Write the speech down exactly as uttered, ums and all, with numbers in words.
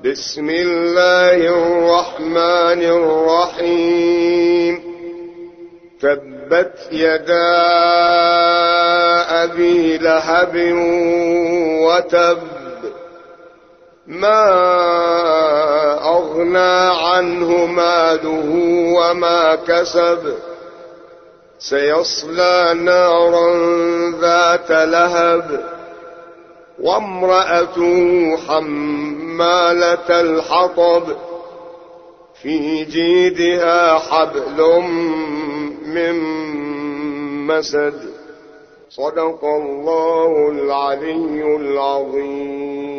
بسم الله الرحمن الرحيم. تبت يدا أبي لهب وتب، ما أغنى عنه ماله وما كسب، سيصلى نارا ذات لهب، وامرأته حمالة الحطب، في جيدها حبل من مسد. صدق الله العلي العظيم.